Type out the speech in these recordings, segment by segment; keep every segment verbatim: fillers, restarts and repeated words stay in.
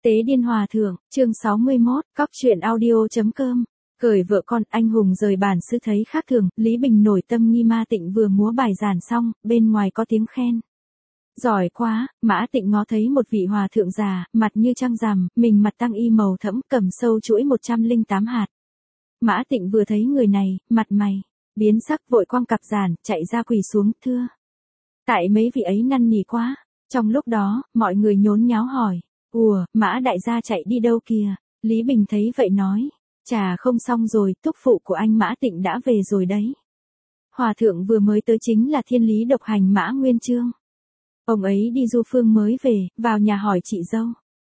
Tế điên hòa thượng, chương sáu mươi mốt, cóc truyện audio.com. Cởi vợ con, anh hùng rời bản xứ thấy khác thường, Lý Bình nổi tâm nghi Ma Tịnh vừa múa bài giản xong, bên ngoài có tiếng khen. Giỏi quá, Mã Tịnh ngó thấy một vị hòa thượng già, mặt như trăng rằm, mình mặt tăng y màu thẫm, cầm sâu chuỗi một trăm linh tám hạt. Mã Tịnh vừa thấy người này, mặt mày biến sắc, vội quăng cặp giản, chạy ra quỳ xuống, thưa. Tại mấy vị ấy năn nỉ quá. Trong lúc đó, mọi người nhốn nháo hỏi. Ùa, Mã đại gia chạy đi đâu kìa? Lý Bình thấy vậy nói. Chà, không xong rồi, thúc phụ của anh Mã Tịnh đã về rồi đấy. Hòa thượng vừa mới tới chính là thiên lý độc hành Mã Nguyên Chương. Ông ấy đi du phương mới về, vào nhà hỏi chị dâu.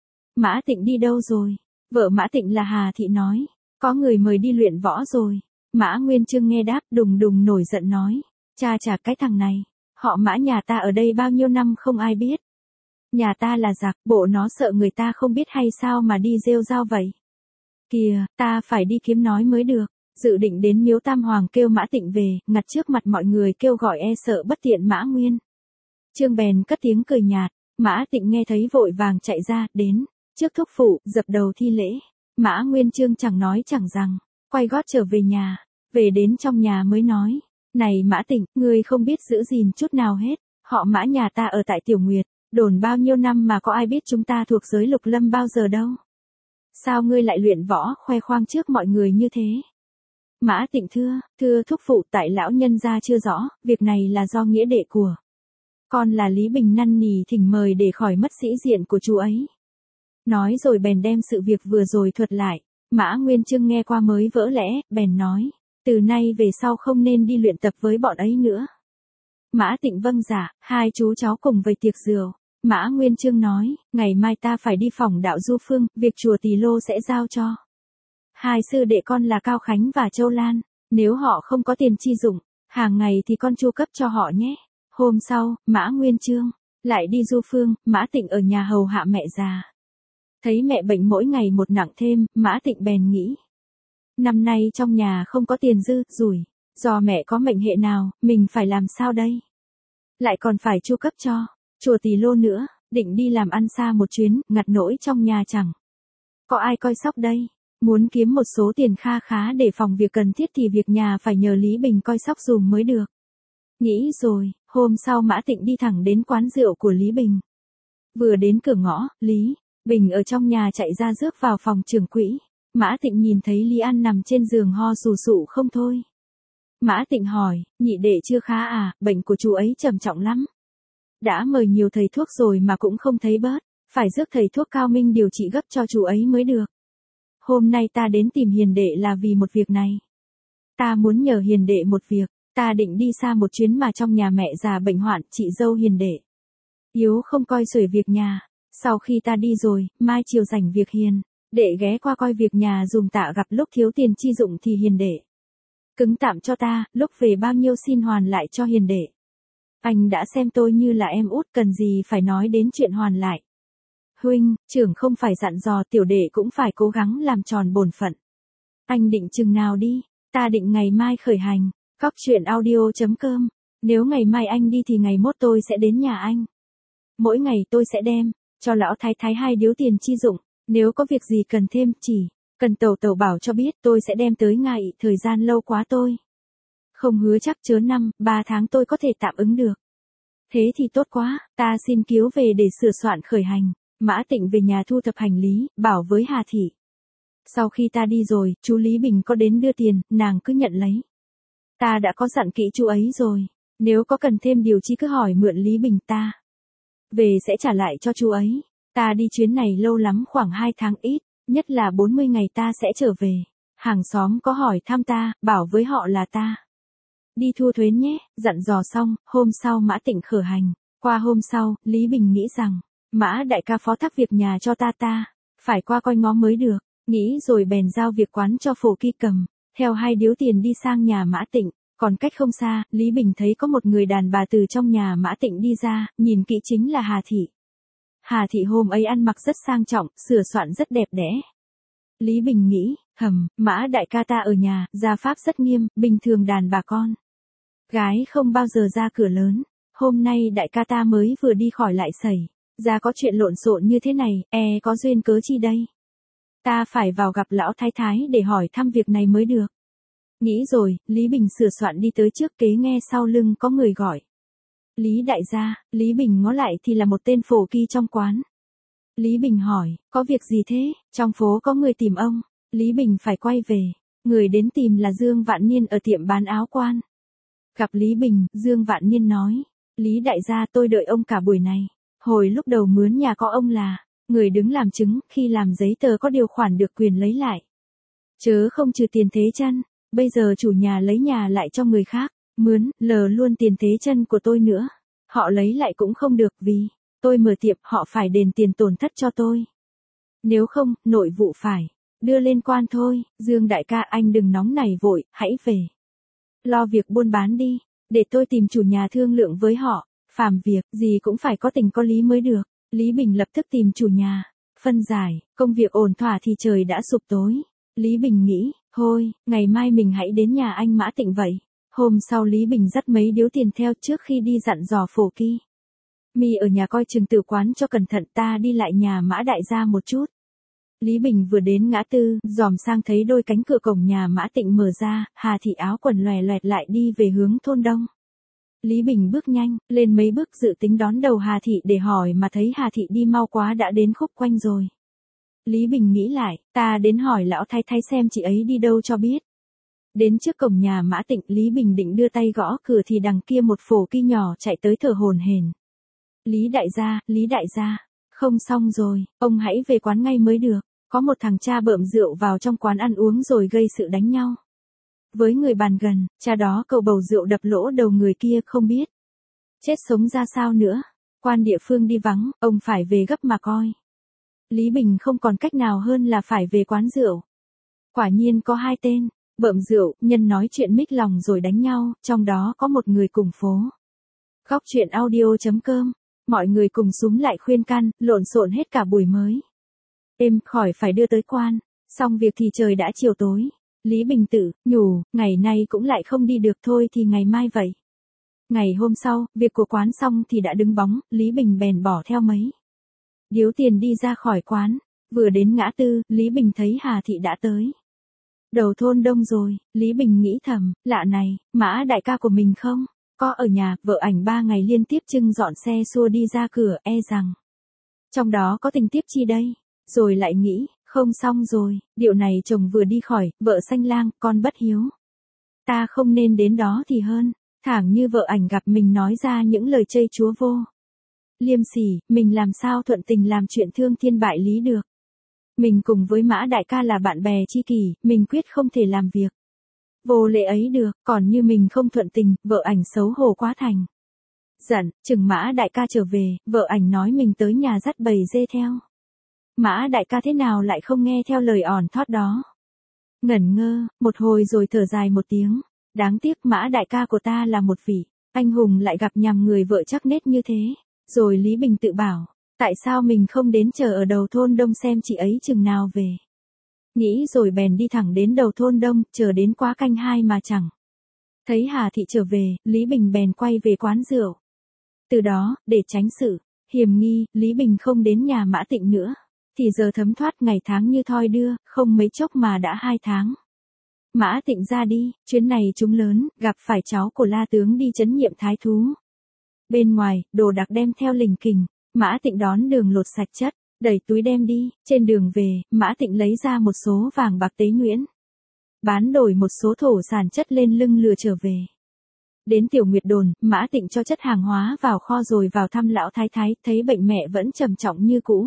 Mã Tịnh đi đâu rồi? Vợ Mã Tịnh là Hà Thị nói. Có người mời đi luyện võ rồi. Mã Nguyên Chương nghe đáp, đùng đùng nổi giận nói. Cha chà, cái thằng này. Họ Mã nhà ta ở đây bao nhiêu năm không ai biết. Nhà ta là giặc, bộ nó sợ người ta không biết hay sao mà đi rêu rao vậy. Kìa, ta phải đi kiếm nói mới được. Dự định đến miếu Tam Hoàng kêu Mã Tịnh về, ngặt trước mặt mọi người kêu gọi e sợ bất tiện Mã Nguyên. Trương bèn cất tiếng cười nhạt. Mã Tịnh nghe thấy vội vàng chạy ra, đến trước thúc phụ, dập đầu thi lễ. Mã Nguyên Chương chẳng nói chẳng rằng, quay gót trở về nhà. Về đến trong nhà mới nói. Này Mã Tịnh, ngươi không biết giữ gìn chút nào hết. Họ Mã nhà ta ở tại Tiểu Nguyệt, đồn bao nhiêu năm mà có ai biết chúng ta thuộc giới Lục Lâm bao giờ đâu. Sao ngươi lại luyện võ, khoe khoang trước mọi người như thế? Mã Tịnh thưa, thưa thúc phụ, tại lão nhân gia chưa rõ, việc này là do nghĩa đệ của con là Lý Bình năn nỉ thỉnh mời để khỏi mất sĩ diện của chú ấy. Nói rồi bèn đem sự việc vừa rồi thuật lại. Mã Nguyên Chương nghe qua mới vỡ lẽ, bèn nói. Từ nay về sau không nên đi luyện tập với bọn ấy nữa. Mã Tịnh vâng dạ, hai chú cháu cùng về tiệc rượu. Mã Nguyên Chương nói, ngày mai ta phải đi phỏng đạo du phương, việc chùa Tỳ Lô sẽ giao cho hai sư đệ con là Cao Khánh và Châu Lan. Nếu họ không có tiền chi dụng, hàng ngày thì con chu cấp cho họ nhé. Hôm sau, Mã Nguyên Chương lại đi du phương, Mã Tịnh ở nhà hầu hạ mẹ già. Thấy mẹ bệnh mỗi ngày một nặng thêm, Mã Tịnh bèn nghĩ. Năm nay trong nhà không có tiền dư, rủi. Do mẹ có mệnh hệ nào, mình phải làm sao đây? Lại còn phải chu cấp cho chùa Tỳ Lô nữa, định đi làm ăn xa một chuyến, ngặt nỗi trong nhà chẳng có ai coi sóc đây. Muốn kiếm một số tiền kha khá để phòng việc cần thiết thì việc nhà phải nhờ Lý Bình coi sóc dùm mới được. Nghĩ rồi, hôm sau Mã Tịnh đi thẳng đến quán rượu của Lý Bình. Vừa đến cửa ngõ, Lý Bình ở trong nhà chạy ra rước vào phòng trưởng quỹ. Mã Tịnh nhìn thấy Lý An nằm trên giường ho sù sụ không thôi. Mã Tịnh hỏi, nhị đệ chưa khá à, bệnh của chú ấy trầm trọng lắm. Đã mời nhiều thầy thuốc rồi mà cũng không thấy bớt, phải rước thầy thuốc cao minh điều trị gấp cho chú ấy mới được. Hôm nay ta đến tìm hiền đệ là vì một việc này. Ta muốn nhờ hiền đệ một việc, ta định đi xa một chuyến mà trong nhà mẹ già bệnh hoạn, chị dâu hiền đệ yếu không coi xuể việc nhà. Sau khi ta đi rồi, mai chiều rảnh việc hiền đệ ghé qua coi việc nhà dùng tạ, gặp lúc thiếu tiền chi dụng thì hiền đệ cứng tạm cho ta, lúc về bao nhiêu xin hoàn lại cho hiền đệ. Anh đã xem tôi như là em út, cần gì phải nói đến chuyện hoàn lại. Huynh, trưởng không phải dặn dò tiểu đệ cũng phải cố gắng làm tròn bổn phận. Anh định chừng nào đi? Ta định ngày mai khởi hành. Cóc truyện audio.com. Nếu ngày mai anh đi thì ngày mốt tôi sẽ đến nhà anh. Mỗi ngày tôi sẽ đem cho lão thái thái hai điếu tiền chi dụng. Nếu có việc gì cần thêm, chỉ cần tẩu tẩu bảo cho biết, tôi sẽ đem tới ngài. Thời gian lâu quá tôi không hứa chắc, chớ năm, ba tháng tôi có thể tạm ứng được. Thế thì tốt quá, ta xin cứu về để sửa soạn khởi hành. Mã Tịnh về nhà thu thập hành lý, bảo với Hà Thị. Sau khi ta đi rồi, chú Lý Bình có đến đưa tiền, nàng cứ nhận lấy. Ta đã có dặn kỹ chú ấy rồi. Nếu có cần thêm điều chi cứ hỏi mượn Lý Bình, ta về sẽ trả lại cho chú ấy. Ta đi chuyến này lâu lắm, khoảng hai tháng ít, nhất là bốn mươi ngày ta sẽ trở về. Hàng xóm có hỏi thăm ta, bảo với họ là ta đi thu thuế nhé. Dặn dò xong, hôm sau Mã Tịnh khởi hành. Qua hôm sau, Lý Bình nghĩ rằng, Mã đại ca phó thác việc nhà cho ta ta, phải qua coi ngó mới được. Nghĩ rồi bèn giao việc quán cho Phổ Kỳ Cầm, theo hai điếu tiền đi sang nhà Mã Tịnh. Còn cách không xa, Lý Bình thấy có một người đàn bà từ trong nhà Mã Tịnh đi ra, nhìn kỹ chính là Hà Thị. Hà Thị hôm ấy ăn mặc rất sang trọng, sửa soạn rất đẹp đẽ. Lý Bình nghĩ, hầm, Mã đại ca ta ở nhà, gia pháp rất nghiêm, bình thường đàn bà con gái không bao giờ ra cửa lớn. Hôm nay đại ca ta mới vừa đi khỏi lại xảy Ra có chuyện lộn xộn như thế này, e có duyên cớ chi đây. Ta phải vào gặp lão thái thái để hỏi thăm việc này mới được. Nghĩ rồi, Lý Bình sửa soạn đi tới trước kế nghe sau lưng có người gọi. Lý đại gia, Lý Bình ngó lại thì là một tên phổ kỳ trong quán. Lý Bình hỏi, có việc gì thế, trong phố có người tìm ông. Lý Bình phải quay về, người đến tìm là Dương Vạn Niên ở tiệm bán áo quan. Gặp Lý Bình, Dương Vạn Niên nói, Lý đại gia tôi đợi ông cả buổi này. Hồi lúc đầu mướn nhà có ông là người đứng làm chứng, khi làm giấy tờ có điều khoản được quyền lấy lại. Chớ không trừ tiền thế chân, bây giờ chủ nhà lấy nhà lại cho người khác, mướn, lờ luôn tiền thế chân của tôi nữa. Họ lấy lại cũng không được vì tôi mở tiệm, họ phải đền tiền tổn thất cho tôi. Nếu không, nội vụ phải đưa lên quan thôi. Dương đại ca anh đừng nóng này vội, hãy về lo việc buôn bán đi, để tôi tìm chủ nhà thương lượng với họ. Phàm việc gì cũng phải có tình có lý mới được. Lý Bình lập tức tìm chủ nhà, phân giải, công việc ổn thỏa thì trời đã sụp tối. Lý Bình nghĩ, thôi, ngày mai mình hãy đến nhà anh Mã Tịnh vậy. Hôm sau Lý Bình dắt mấy điếu tiền theo trước khi đi dặn dò Phổ Kỳ. Mi ở nhà coi chừng tử quán cho cẩn thận, ta đi lại nhà Mã đại gia một chút. Lý Bình vừa đến ngã tư, dòm sang thấy đôi cánh cửa cổng nhà Mã Tịnh mở ra, Hà Thị áo quần lòe loẹt lại đi về hướng thôn đông. Lý Bình bước nhanh, lên mấy bước dự tính đón đầu Hà Thị để hỏi mà thấy Hà Thị đi mau quá đã đến khúc quanh rồi. Lý Bình nghĩ lại, ta đến hỏi lão thái thái xem chị ấy đi đâu cho biết. Đến trước cổng nhà Mã Tịnh, Lý Bình định đưa tay gõ cửa thì đằng kia một Phổ Kỳ nhỏ chạy tới thở hổn hển. Lý đại gia, Lý đại gia, không xong rồi, ông hãy về quán ngay mới được. Có một thằng cha bợm rượu vào trong quán ăn uống rồi gây sự đánh nhau với người bàn gần, cha đó cầu bầu rượu đập lỗ đầu người kia không biết chết sống ra sao nữa. Quan địa phương đi vắng, ông phải về gấp mà coi. Lý Bình không còn cách nào hơn là phải về quán rượu. Quả nhiên có hai tên bợm rượu, nhân nói chuyện mích lòng rồi đánh nhau, trong đó có một người cùng phố. Góc truyện audio chấm com, mọi người cùng súm lại khuyên can, lộn xộn hết cả buổi mới. Êm khỏi phải đưa tới quan, xong việc thì trời đã chiều tối. Lý Bình tự nhủ, ngày nay cũng lại không đi được thôi thì ngày mai vậy. Ngày hôm sau, việc của quán xong thì đã đứng bóng, Lý Bình bèn bỏ theo mấy điếu tiền đi ra khỏi quán. Vừa đến ngã tư, Lý Bình thấy Hà Thị đã tới đầu thôn đông rồi. Lý Bình nghĩ thầm, lạ này, Mã đại ca của mình không có ở nhà, vợ ảnh ba ngày liên tiếp trưng dọn xe xua đi ra cửa, e rằng trong đó có tình tiếp chi đây. Rồi lại nghĩ, không xong rồi, điệu này chồng vừa đi khỏi, vợ sanh lang, con bất hiếu. Ta không nên đến đó thì hơn, thảng như vợ ảnh gặp mình nói ra những lời chây chúa vô liêm sỉ, mình làm sao thuận tình làm chuyện thương thiên bại lý được. Mình cùng với Mã đại ca là bạn bè tri kỷ, mình quyết không thể làm việc vô lễ ấy được, còn như mình không thuận tình, vợ ảnh xấu hổ quá thành giận, chừng Mã đại ca trở về, vợ ảnh nói mình tới nhà dắt bầy dê theo. Mã đại ca thế nào lại không nghe theo lời ỏn thót đó. Ngẩn ngơ, một hồi rồi thở dài một tiếng. Đáng tiếc Mã đại ca của ta là một vị anh hùng lại gặp nhầm người vợ chắc nết như thế. Rồi Lý Bình tự bảo, tại sao mình không đến chờ ở đầu thôn đông xem chị ấy chừng nào về. Nghĩ rồi bèn đi thẳng đến đầu thôn đông, chờ đến quá canh hai mà chẳng thấy Hà Thị trở về, Lý Bình bèn quay về quán rượu. Từ đó, để tránh sự hiềm nghi, Lý Bình không đến nhà Mã Tịnh nữa. Thì giờ thấm thoát ngày tháng như thoi đưa, không mấy chốc mà đã hai tháng. Mã Tịnh ra đi, chuyến này chúng lớn, gặp phải cháu của La Tướng đi trấn nhiệm thái thú. Bên ngoài, đồ đạc đem theo lình kình, Mã Tịnh đón đường lột sạch chất, đẩy túi đem đi, trên đường về, Mã Tịnh lấy ra một số vàng bạc tế nhuyễn. Bán đổi một số thổ sản chất lên lưng lừa trở về. Đến Tiểu Nguyệt Đồn, Mã Tịnh cho chất hàng hóa vào kho rồi vào thăm lão thái thái, thấy bệnh mẹ vẫn trầm trọng như cũ.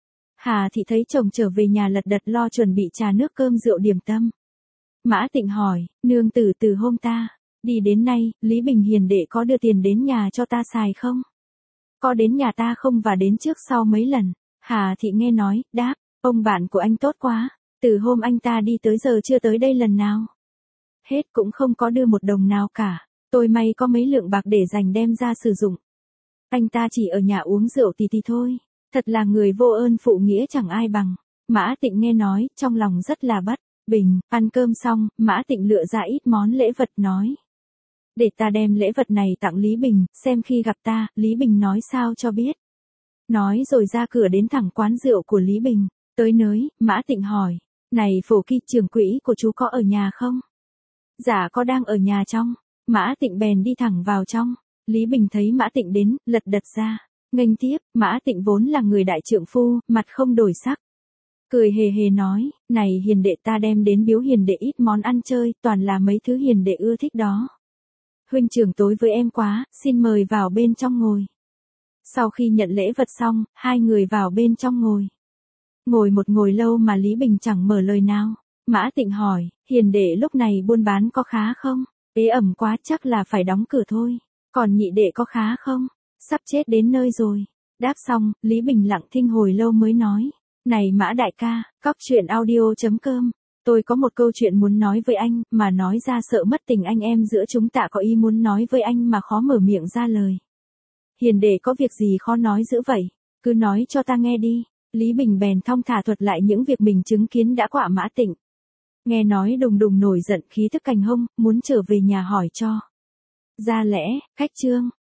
Hà Thị thấy chồng trở về nhà lật đật lo chuẩn bị trà nước cơm rượu điểm tâm. Mã Tịnh hỏi, nương tử từ hôm ta đi đến nay, Lý Bình hiền đệ có đưa tiền đến nhà cho ta xài không? Có đến nhà ta không và đến trước sau mấy lần? Hà Thị nghe nói, đáp, ông bạn của anh tốt quá, từ hôm anh ta đi tới giờ chưa tới đây lần nào. Hết cũng không có đưa một đồng nào cả, tôi may có mấy lượng bạc để dành đem ra sử dụng. Anh ta chỉ ở nhà uống rượu tì tì thôi. Thật là người vô ơn phụ nghĩa chẳng ai bằng. Mã Tịnh nghe nói, trong lòng rất là bất bình. Ăn cơm xong, Mã Tịnh lựa ra ít món lễ vật nói, để ta đem lễ vật này tặng Lý Bình, xem khi gặp ta, Lý Bình nói sao cho biết. Nói rồi ra cửa đến thẳng quán rượu của Lý Bình. Tới nơi, Mã Tịnh hỏi. Này Phổ Kỳ, trưởng quỹ của chú có ở nhà không? Dạ có đang ở nhà trong. Mã Tịnh bèn đi thẳng vào trong. Lý Bình thấy Mã Tịnh đến, lật đật ra. Nghênh tiếp, Mã Tịnh vốn là người đại trượng phu, mặt không đổi sắc. Cười hề hề nói, này hiền đệ, ta đem đến biếu hiền đệ ít món ăn chơi, toàn là mấy thứ hiền đệ ưa thích đó. Huynh trưởng tối với em quá, xin mời vào bên trong ngồi. Sau khi nhận lễ vật xong, hai người vào bên trong ngồi. Ngồi một ngồi lâu mà Lý Bình chẳng mở lời nào. Mã Tịnh hỏi, hiền đệ lúc này buôn bán có khá không? Ế ẩm quá, chắc là phải đóng cửa thôi. Còn nhị đệ có khá không? Sắp chết đến nơi rồi. Đáp xong, Lý Bình lặng thinh hồi lâu mới nói. Này Mã đại ca, cóc truyện audio chấm com. Tôi có một câu chuyện muốn nói với anh, mà nói ra sợ mất tình anh em giữa chúng ta, có ý muốn nói với anh mà khó mở miệng ra lời. Hiền đệ có việc gì khó nói dữ vậy? Cứ nói cho ta nghe đi. Lý Bình bèn thong thả thuật lại những việc mình chứng kiến đã qua Mã Tịnh. Nghe nói đùng đùng nổi giận, khí thức cành hông, muốn trở về nhà hỏi cho ra lẽ, khách trương.